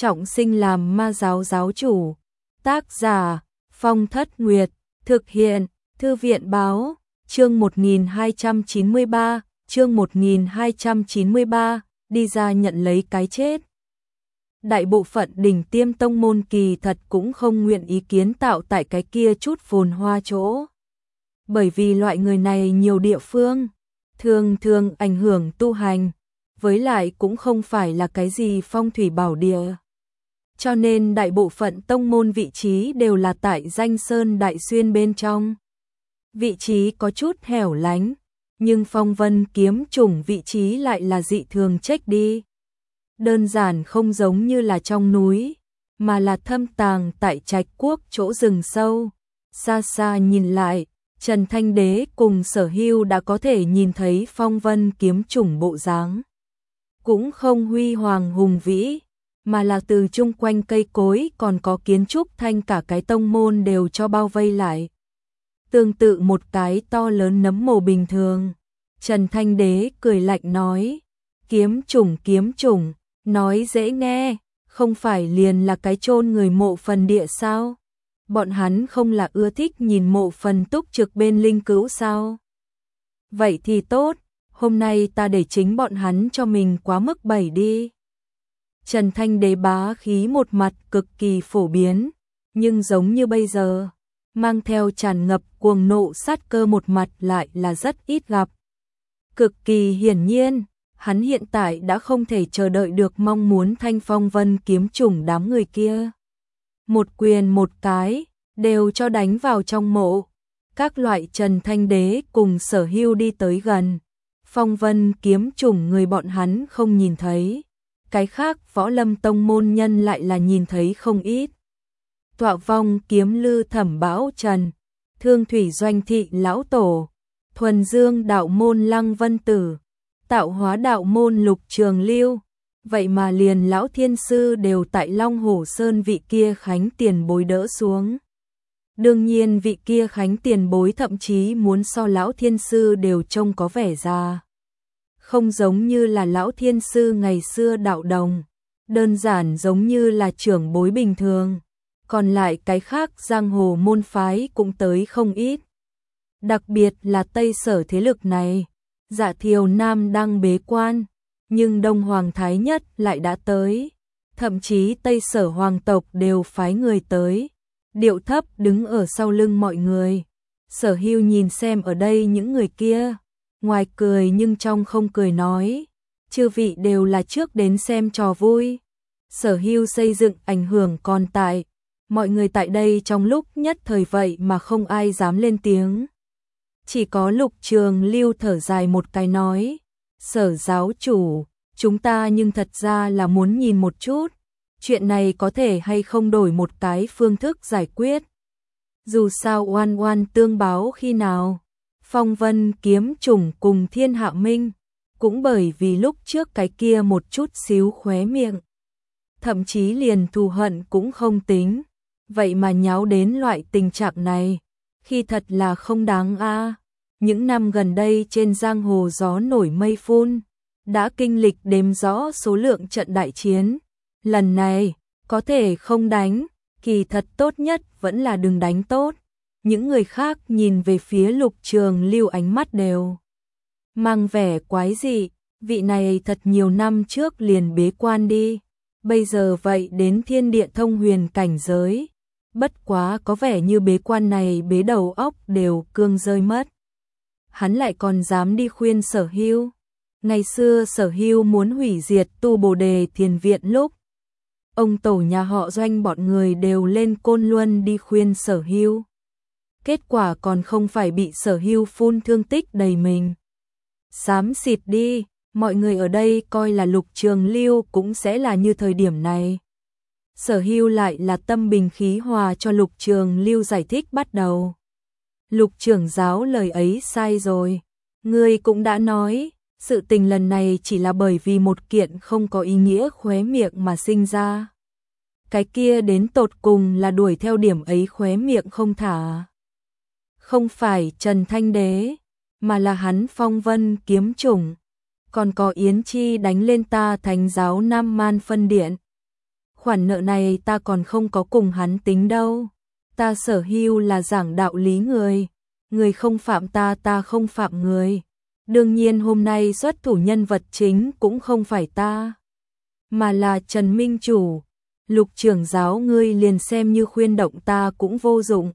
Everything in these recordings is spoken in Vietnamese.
trọng sinh làm ma giáo giáo chủ. Tác giả Phong Thất Nguyệt, thực hiện Thư viện báo, chương 1293, đi ra nhận lấy cái chết. Đại bộ phận đỉnh tiêm tông môn kỳ thật cũng không nguyện ý kiến tạo tại cái kia chút phồn hoa chỗ. Bởi vì loại người này nhiều địa phương, thường ảnh hưởng tu hành, với lại cũng không phải là cái gì phong thủy bảo địa. Cho nên đại bộ phận tông môn vị trí đều là tại danh sơn đại xuyên bên trong. Vị trí có chút hẻo lánh, nhưng Phong Vân kiếm chủng vị trí lại là dị thường trách đi. Đơn giản không giống như là trong núi, mà là thâm tàng tại trạch quốc chỗ rừng sâu. Xa xa nhìn lại, Trần Thanh Đế cùng Sở Hưu đã có thể nhìn thấy Phong Vân kiếm chủng bộ dáng. Cũng không huy hoàng hùng vĩ, mà là từ chung quanh cây cối còn có kiến trúc thanh cả cái tông môn đều cho bao vây lại. Tương tự một cái to lớn nấm mồ bình thường. Trần Thanh Đế cười lạnh nói, kiếm chủng, nói dễ nghe, không phải liền là cái chôn người mộ phần địa sao? Bọn hắn không là ưa thích nhìn mộ phần túc trực bên linh cữu sao? Vậy thì tốt, hôm nay ta để chính bọn hắn cho mình quá mức bẩy đi. Trần Thanh Đế bá khí một mặt cực kỳ phổ biến, nhưng giống như bây giờ, mang theo tràn ngập cuồng nộ sát cơ một mặt lại là rất ít gặp. Cực kỳ hiển nhiên, hắn hiện tại đã không thể chờ đợi được mong muốn thanh Phong Vân kiếm chủng đám người kia. Một quyền một cái, đều cho đánh vào trong mộ. Các loại Trần Thanh Đế cùng Sở Hưu đi tới gần. Phong Vân kiếm chủng người bọn hắn không nhìn thấy. Cái khác võ lâm tông môn nhân lại là nhìn thấy không ít. Tọa vong kiếm lư Thẩm Bão Trần, Thương thủy doanh thị lão tổ, thuần dương đạo môn Lăng Vân Tử, tạo hóa đạo môn Lục Trường Lưu. Vậy mà liền lão thiên sư đều tại Long Hổ Sơn vị kia khánh tiền bối đỡ xuống. Đương nhiên vị kia khánh tiền bối thậm chí muốn so lão thiên sư đều trông có vẻ già. Không giống như là lão thiên sư ngày xưa đạo đồng, đơn giản giống như là trưởng bối bình thường. Còn lại cái khác giang hồ môn phái cũng tới không ít. Đặc biệt là Tây Sở thế lực này, Dạ Thiều Nam đang bế quan, nhưng Đông Hoàng Thái Nhất lại đã tới. Thậm chí Tây Sở hoàng tộc đều phái người tới, điệu thấp đứng ở sau lưng mọi người. Sở Hưu nhìn xem ở đây những người kia, ngoài cười nhưng trong không cười nói, chư vị đều là trước đến xem trò vui. Sở Hưu xây dựng ảnh hưởng còn tại, mọi người tại đây trong lúc nhất thời vậy mà không ai dám lên tiếng. Chỉ có Lục Trường Lưu thở dài một cái nói, Sở giáo chủ, chúng ta nhưng thật ra là muốn nhìn một chút, chuyện này có thể hay không đổi một cái phương thức giải quyết. Dù sao oan oan tương báo khi nào, Phong Vân kiếm chủng cùng Thiên Hạ Minh, cũng bởi vì lúc trước cái kia một chút xíu khóe miệng. Thậm chí liền thù hận cũng không tính, vậy mà nháo đến loại tình trạng này, khi thật là không đáng a. Những năm gần đây trên giang hồ gió nổi mây phun, đã kinh lịch đếm rõ số lượng trận đại chiến. Lần này, có thể không đánh, kỳ thật tốt nhất vẫn là đừng đánh tốt. Những người khác nhìn về phía Lục Trường Lưu ánh mắt đều mang vẻ quái dị, vị này thật nhiều năm trước liền bế quan đi, bây giờ vậy đến thiên địa thông huyền cảnh giới. Bất quá có vẻ như bế quan này bế đầu óc đều cương rơi mất. Hắn lại còn dám đi khuyên Sở Hưu. Ngày xưa Sở Hưu muốn hủy diệt Tu Bồ Đề Thiền Viện lúc, ông tổ nhà họ Doanh bọn người đều lên Côn Luân đi khuyên Sở Hưu. Kết quả còn không phải bị Sở Hưu phun thương tích đầy mình. Xám xịt đi, mọi người ở đây coi là Lục Trường Lưu cũng sẽ là như thời điểm này. Sở Hưu lại là tâm bình khí hòa cho Lục Trường Lưu giải thích bắt đầu. Lục trưởng giáo lời ấy sai rồi. Ngươi cũng đã nói, sự tình lần này chỉ là bởi vì một kiện không có ý nghĩa khóe miệng mà sinh ra. Cái kia đến tột cùng là đuổi theo điểm ấy khóe miệng không thả. Không phải Trần Thanh Đế, mà là hắn Phong Vân kiếm chủng. Còn có Yến Chi đánh lên ta Thánh giáo Nam Man phân điện. khoản nợ này ta còn không có cùng hắn tính đâu. Ta Sở Hưu là giảng đạo lý người, người không phạm ta, ta không phạm người. Đương nhiên hôm nay xuất thủ nhân vật chính cũng không phải ta, mà là Trần Minh Chủ. Lục trưởng giáo ngươi liền xem như khuyên động ta cũng vô dụng.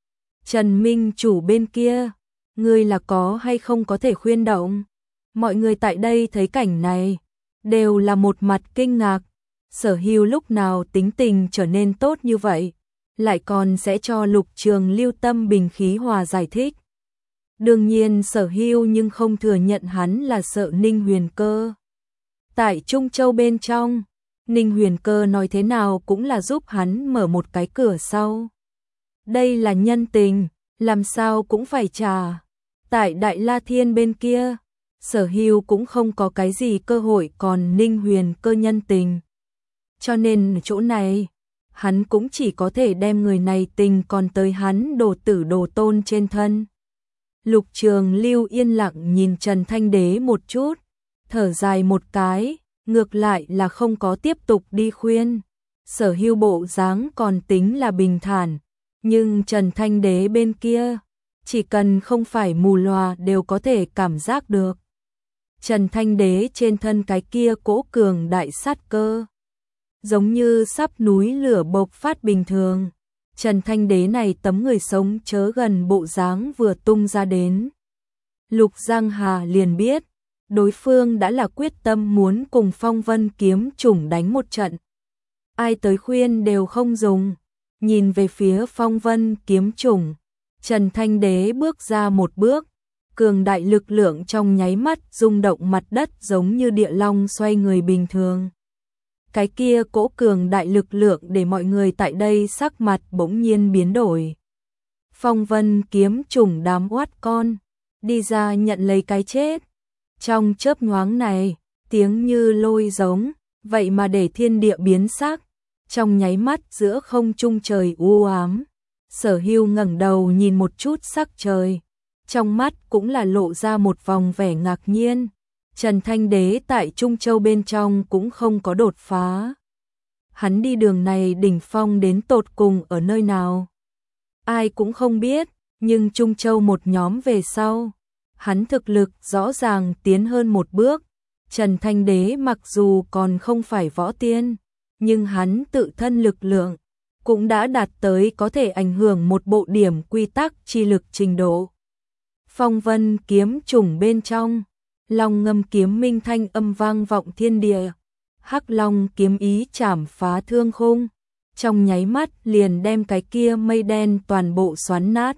Trần Minh Chủ bên kia, ngươi là có hay không có thể khuyên động? Mọi người tại đây thấy cảnh này, đều là một mặt kinh ngạc. Sở Hưu lúc nào tính tình trở nên tốt như vậy, lại còn sẽ cho Lục Trường Lưu tâm bình khí hòa giải thích. Đương nhiên Sở Hưu nhưng không thừa nhận hắn là sợ Ninh Huyền Cơ. Tại Trung Châu bên trong, Ninh Huyền Cơ nói thế nào cũng là giúp hắn mở một cái cửa sau. Đây là nhân tình, làm sao cũng phải trả. Tại Đại La Thiên bên kia, Sở Hưu cũng không có cái gì cơ hội còn Ninh Huyền Cơ nhân tình. Cho nên chỗ này, hắn cũng chỉ có thể đem người này tình còn tới hắn đồ tử đồ tôn trên thân. Lục Trường Lưu yên lặng nhìn Trần Thanh Đế một chút, thở dài một cái, ngược lại là không có tiếp tục đi khuyên. Sở Hưu bộ dáng còn tính là bình thản, nhưng Trần Thanh Đế bên kia, chỉ cần không phải mù lòa đều có thể cảm giác được. Trần Thanh Đế trên thân cái kia cỗ cường đại sát cơ, giống như sắp núi lửa bộc phát bình thường. Trần Thanh Đế này tấm người sống chớ gần bộ dáng vừa tung ra đến, Lục Giang Hà liền biết, đối phương đã là quyết tâm muốn cùng Phong Vân kiếm chủng đánh một trận. Ai tới khuyên đều không dùng. Nhìn về phía Phong Vân kiếm chủng, Trần Thanh Đế bước ra một bước, cường đại lực lượng trong nháy mắt rung động mặt đất giống như địa long xoay người bình thường. Cái kia cỗ cường đại lực lượng để mọi người tại đây sắc mặt bỗng nhiên biến đổi. Phong Vân kiếm chủng đám oát con, đi ra nhận lấy cái chết. Trong chớp nhoáng này, tiếng như lôi giống, vậy mà để thiên địa biến sắc. Trong nháy mắt giữa không trung trời u ám, Sở Hưu ngẩng đầu nhìn một chút sắc trời, trong mắt cũng là lộ ra một vòng vẻ ngạc nhiên. Trần Thanh Đế tại Trung Châu bên trong cũng không có đột phá. Hắn đi đường này đỉnh phong đến tột cùng ở nơi nào? Ai cũng không biết, nhưng Trung Châu một nhóm về sau, hắn thực lực rõ ràng tiến hơn một bước. Trần Thanh Đế mặc dù còn không phải võ tiên, nhưng hắn tự thân lực lượng cũng đã đạt tới có thể ảnh hưởng một bộ điểm quy tắc chi lực trình độ. Phong Vân kiếm chủng bên trong, long ngâm kiếm minh thanh âm vang vọng thiên địa, hắc long kiếm ý chảm phá thương khung, trong nháy mắt liền đem cái kia mây đen toàn bộ xoắn nát.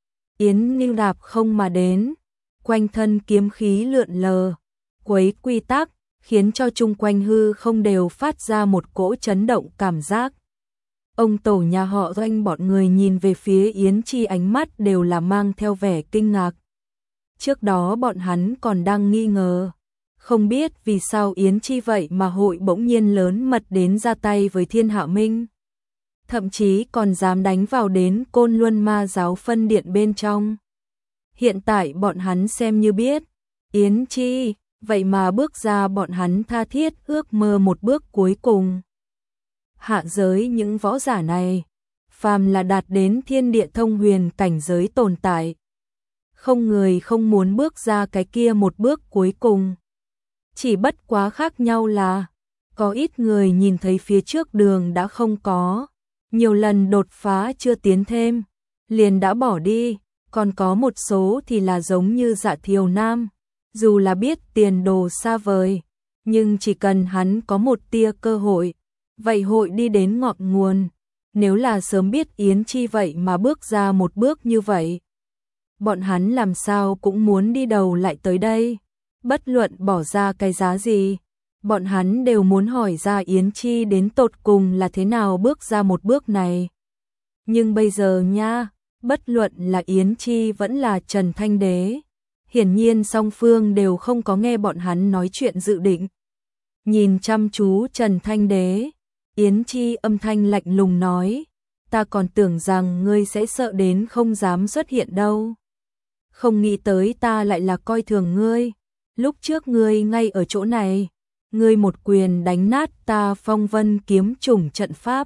Yến Ninh đạp không mà đến, quanh thân kiếm khí lượn lờ, quấy quy tắc, khiến cho chung quanh hư không đều phát ra một cỗ chấn động cảm giác. Ông tổ nhà họ Doanh bọn người nhìn về phía Yến Chi ánh mắt đều là mang theo vẻ kinh ngạc. Trước đó bọn hắn còn đang nghi ngờ, không biết vì sao Yến Chi vậy mà hội bỗng nhiên lớn mật đến ra tay với Thiên Hạ Minh. Thậm chí còn dám đánh vào đến Côn Luân Ma giáo phân điện bên trong. Hiện tại bọn hắn xem như biết, Yến Chi vậy mà bước ra bọn hắn tha thiết ước mơ một bước cuối cùng. Hạ giới những võ giả này, phàm là đạt đến thiên địa thông huyền cảnh giới tồn tại, không người không muốn bước ra cái kia một bước cuối cùng. Chỉ bất quá khác nhau là, có ít người nhìn thấy phía trước đường đã không có, nhiều lần đột phá chưa tiến thêm, liền đã bỏ đi, còn có một số thì là giống như Dạ Thiều Nam, dù là biết tiền đồ xa vời, nhưng chỉ cần hắn có một tia cơ hội, vậy hội đi đến ngọn nguồn. Nếu là sớm biết Yến Chi vậy mà bước ra một bước như vậy, bọn hắn làm sao cũng muốn đi đầu lại tới đây. Bất luận bỏ ra cái giá gì, bọn hắn đều muốn hỏi ra Yến Chi đến tột cùng là thế nào bước ra một bước này. Nhưng bây giờ nha, bất luận là Yến Chi vẫn là Trần Thanh Đế, hiển nhiên song phương đều không có nghe bọn hắn nói chuyện dự định. Nhìn chăm chú Trần Thanh Đế, Yến Chi âm thanh lạnh lùng nói, ta còn tưởng rằng ngươi sẽ sợ đến không dám xuất hiện đâu. Không nghĩ tới ta lại là coi thường ngươi, lúc trước ngươi ngay ở chỗ này, ngươi một quyền đánh nát ta Phong Vân kiếm trùng trận pháp,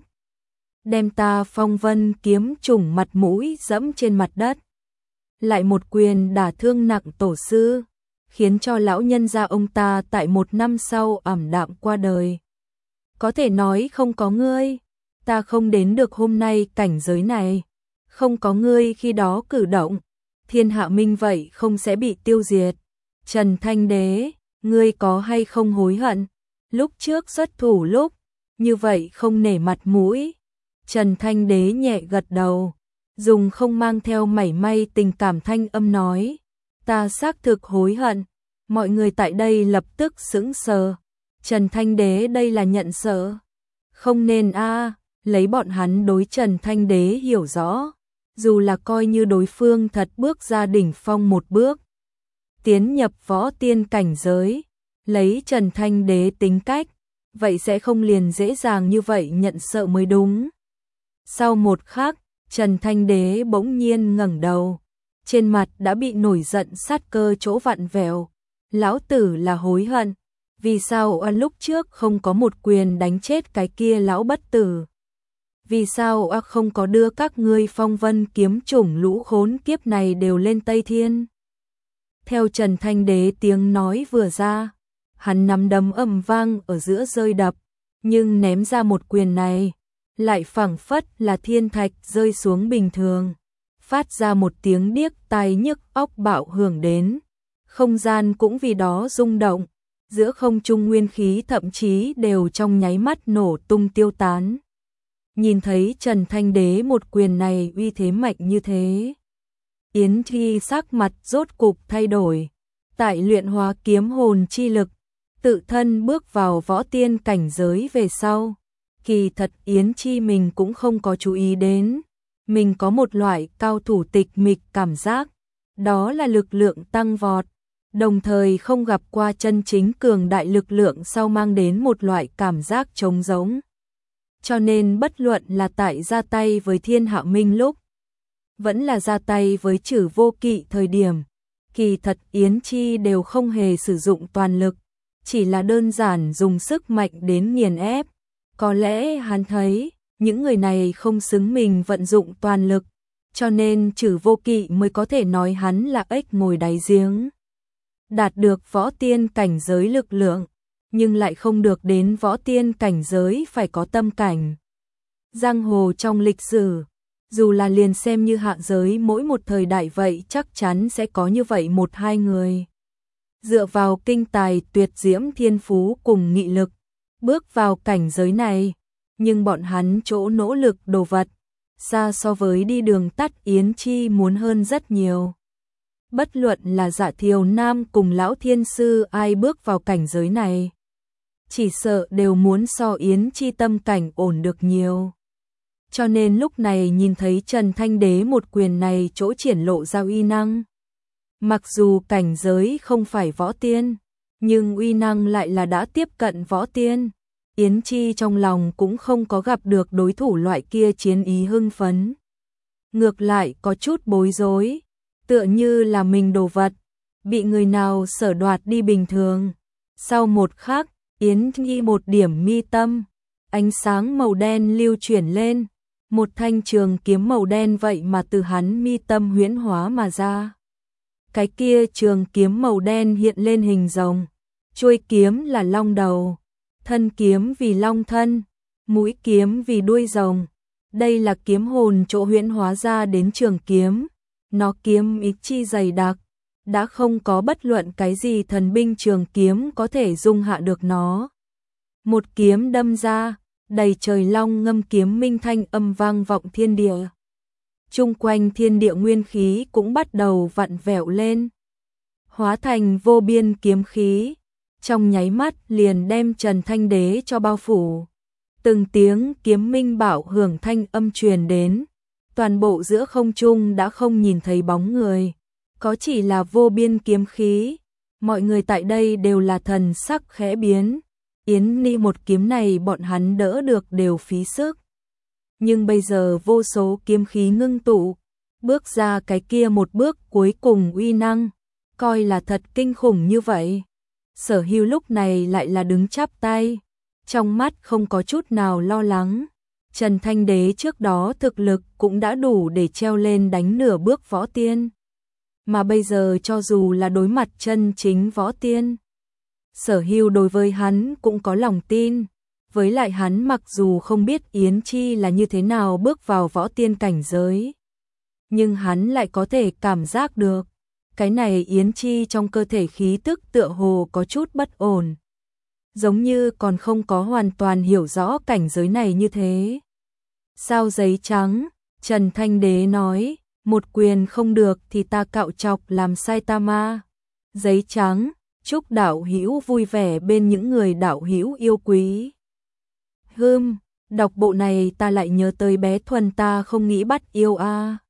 đem ta Phong Vân kiếm trùng mặt mũi dẫm trên mặt đất. Lại một quyền đả thương nặng tổ sư, khiến cho lão nhân gia ông ta tại 1 năm sau ảm đạm qua đời. Có thể nói không có ngươi, ta không đến được hôm nay cảnh giới này. Không có ngươi khi đó cử động, thiên hạ minh vậy không sẽ bị tiêu diệt. Trần Thanh Đế, ngươi có hay không hối hận? Lúc trước xuất thủ lúc, như vậy không nể mặt mũi. Trần Thanh Đế nhẹ gật đầu, dùng không mang theo mảy may tình cảm thanh âm nói, ta xác thực hối hận. Mọi người tại đây lập tức sững sờ. Trần Thanh Đế đây là nhận sợ. Không nên lấy bọn hắn đối Trần Thanh Đế hiểu rõ. Dù là coi như đối phương thật bước ra đỉnh phong một bước, tiến nhập võ tiên cảnh giới, lấy Trần Thanh Đế tính cách, vậy sẽ không liền dễ dàng như vậy nhận sợ mới đúng. Sau một khắc, Trần Thanh Đế bỗng nhiên ngẩng đầu, trên mặt đã bị nổi giận sát cơ chỗ vặn vẹo. Lão tử là hối hận, vì sao lúc trước không có một quyền đánh chết cái kia lão bất tử? Vì sao không có đưa các ngươi Phong Vân kiếm chủng lũ khốn kiếp này đều lên Tây Thiên? Theo Trần Thanh Đế tiếng nói vừa ra, hắn nắm đấm ầm vang ở giữa rơi đập, nhưng ném ra một quyền này, lại phảng phất là thiên thạch rơi xuống bình thường, phát ra một tiếng điếc tai nhức óc bạo hưởng đến. Không gian cũng vì đó rung động, giữa không trung nguyên khí thậm chí đều trong nháy mắt nổ tung tiêu tán. Nhìn thấy Trần Thanh Đế một quyền này uy thế mạnh như thế, Yến Thi sắc mặt rốt cục thay đổi, tại luyện hóa kiếm hồn chi lực, tự thân bước vào võ tiên cảnh giới về sau. Kỳ thật Yến Chi mình cũng không có chú ý đến, mình có một loại cao thủ tịch mịch cảm giác, đó là lực lượng tăng vọt, đồng thời không gặp qua chân chính cường đại lực lượng sau mang đến một loại cảm giác trống rỗng. Cho nên bất luận là tại ra tay với Thiên Hạ Minh lúc, vẫn là ra tay với Trử Vô Kỵ thời điểm, kỳ thật Yến Chi đều không hề sử dụng toàn lực, chỉ là đơn giản dùng sức mạnh đến nghiền ép. Có lẽ hắn thấy, những người này không xứng mình vận dụng toàn lực, cho nên Trử Vô Kỵ mới có thể nói hắn là ếch ngồi đáy giếng. Đạt được võ tiên cảnh giới lực lượng, nhưng lại không được đến võ tiên cảnh giới phải có tâm cảnh. Giang hồ trong lịch sử, dù là liền xem như hạ giới mỗi một thời đại vậy chắc chắn sẽ có như vậy một hai người. Dựa vào kinh tài tuyệt diễm thiên phú cùng nghị lực, bước vào cảnh giới này, nhưng bọn hắn chỗ nỗ lực đồ vật, xa so với đi đường tắt Yến Chi muốn hơn rất nhiều. Bất luận là Dạ Thiều Nam cùng Lão Thiên Sư ai bước vào cảnh giới này, chỉ sợ đều muốn so Yến Chi tâm cảnh ổn được nhiều. Cho nên lúc này nhìn thấy Trần Thanh Đế một quyền này chỗ triển lộ ra uy năng. Mặc dù cảnh giới không phải võ tiên, nhưng uy năng lại là đã tiếp cận võ tiên. Yến Chi trong lòng cũng không có gặp được đối thủ loại kia chiến ý hưng phấn. Ngược lại có chút bối rối, tựa như là mình đồ vật, bị người nào sở đoạt đi bình thường. Sau một khắc, Yến Chi một điểm mi tâm, ánh sáng màu đen lưu chuyển lên, một thanh trường kiếm màu đen vậy mà từ hắn mi tâm huyễn hóa mà ra. Cái kia trường kiếm màu đen hiện lên hình rồng, chuôi kiếm là long đầu, thân kiếm vì long thân, mũi kiếm vì đuôi rồng. Đây là kiếm hồn chỗ huyễn hóa ra đến trường kiếm, nó kiếm ý chi dày đặc, đã không có bất luận cái gì thần binh trường kiếm có thể dung hạ được nó. Một kiếm đâm ra, đầy trời long ngâm kiếm minh thanh âm vang vọng thiên địa. Chung quanh thiên địa nguyên khí cũng bắt đầu vặn vẹo lên, hóa thành vô biên kiếm khí, trong nháy mắt liền đem Trần Thanh Đế cho bao phủ. Từng tiếng kiếm minh bạo hưởng thanh âm truyền đến, toàn bộ giữa không trung đã không nhìn thấy bóng người, có chỉ là vô biên kiếm khí. Mọi người tại đây đều là thần sắc khẽ biến. Yến Ni một kiếm này bọn hắn đỡ được đều phí sức. Nhưng bây giờ vô số kiếm khí ngưng tụ, bước ra cái kia một bước cuối cùng uy năng, coi là thật kinh khủng như vậy. Sở Hưu lúc này lại là đứng chắp tay, trong mắt không có chút nào lo lắng. Trần Thanh Đế trước đó thực lực cũng đã đủ để treo lên đánh nửa bước võ tiên. Mà bây giờ cho dù là đối mặt chân chính võ tiên, Sở Hưu đối với hắn cũng có lòng tin. Với lại hắn mặc dù không biết Yến Chi là như thế nào bước vào võ tiên cảnh giới, nhưng hắn lại có thể cảm giác được. Cái này Yến Chi trong cơ thể khí tức tựa hồ có chút bất ổn. Giống như còn không có hoàn toàn hiểu rõ cảnh giới này như thế. Sao giấy trắng, Trần Thanh Đế nói, một quyền không được thì ta cạo chọc làm Saitama. Giấy trắng, chúc đạo hữu vui vẻ bên những người đạo hữu yêu quý. Đọc bộ này ta lại nhớ tới bé Thuần ta không nghĩ bắt yêu a.